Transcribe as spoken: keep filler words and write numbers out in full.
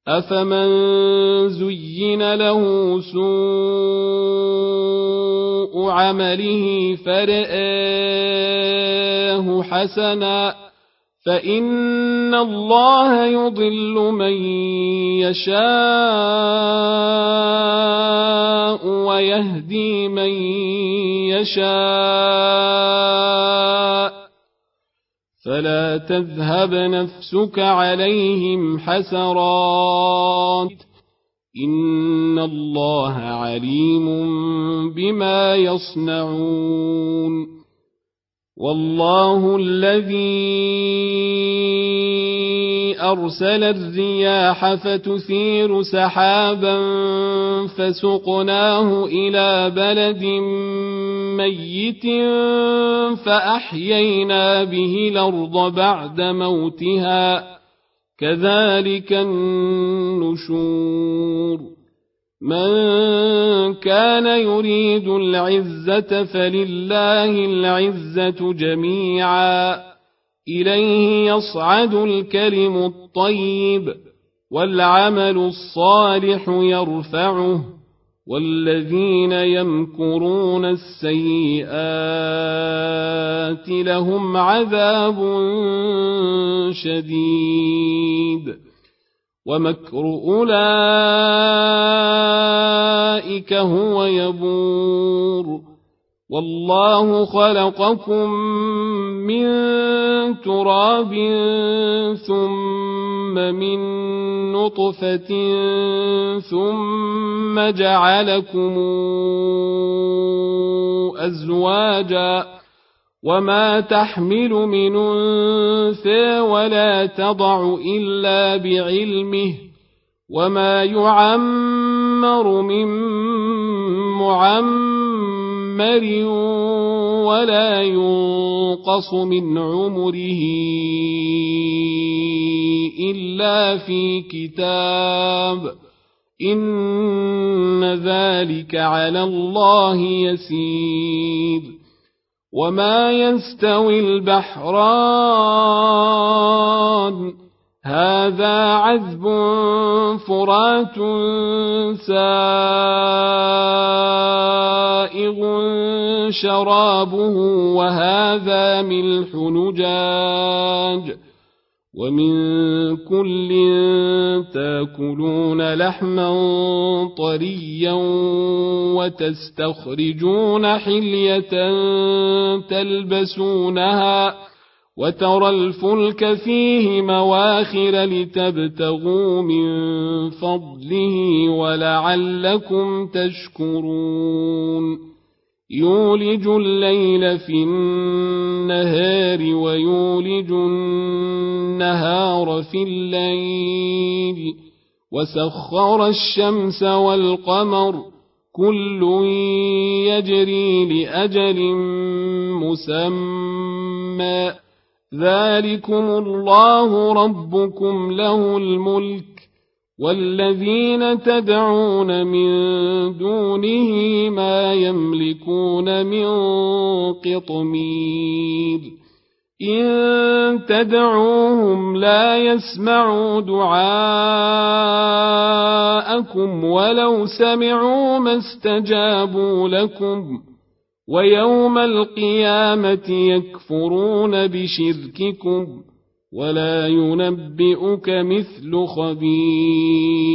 أفمن زين له سوء عمله فرآه حسنا فإن الله يضل من يشاء ويهدي من يشاء فلا تذهب نفسك عليهم حسرات إن الله عليم بما يصنعون والله الذي أرسل الرياح فتثير سحابا فسقناه إلى بلد ميت فأحيينا به الأرض بعد موتها كذلك النشور من كان يريد العزة فلله العزة جميعا إليه يصعد الكلم الطيب والعمل الصالح يرفعه والذين يمكرون السيئات لهم عذاب شديد ومكر أولئك هو يبور والله خلقكم من تراب ثم من نطفة ثم جعلكم أزواجا وما تحمل من أنثى ولا تضع إلا بعلمه وما يعمر من معمر ولا ينقص من عمره إلا في كتاب إن ذلك على الله يسير وما يستوي البحران هذا عذب فرات سائغ شرابه وهذا ملح نجاج ومن كل تاكلون لحما طريا وتستخرجون حلية تلبسونها وترى الفلك فيه مواخر لتبتغوا من فضله ولعلكم تشكرون يولج الليل في النهار ويولج النهار في الليل وسخر الشمس والقمر كل يجري لأجل مسمى ذلكم الله ربكم له الملك والذين تدعون من دونه ما يملكون من قطمير إن تدعوهم لا يسمعوا دعاءكم ولو سمعوا ما استجابوا لكم ويوم القيامة يكفرون بشرككم ولا ينبئك مثل خبير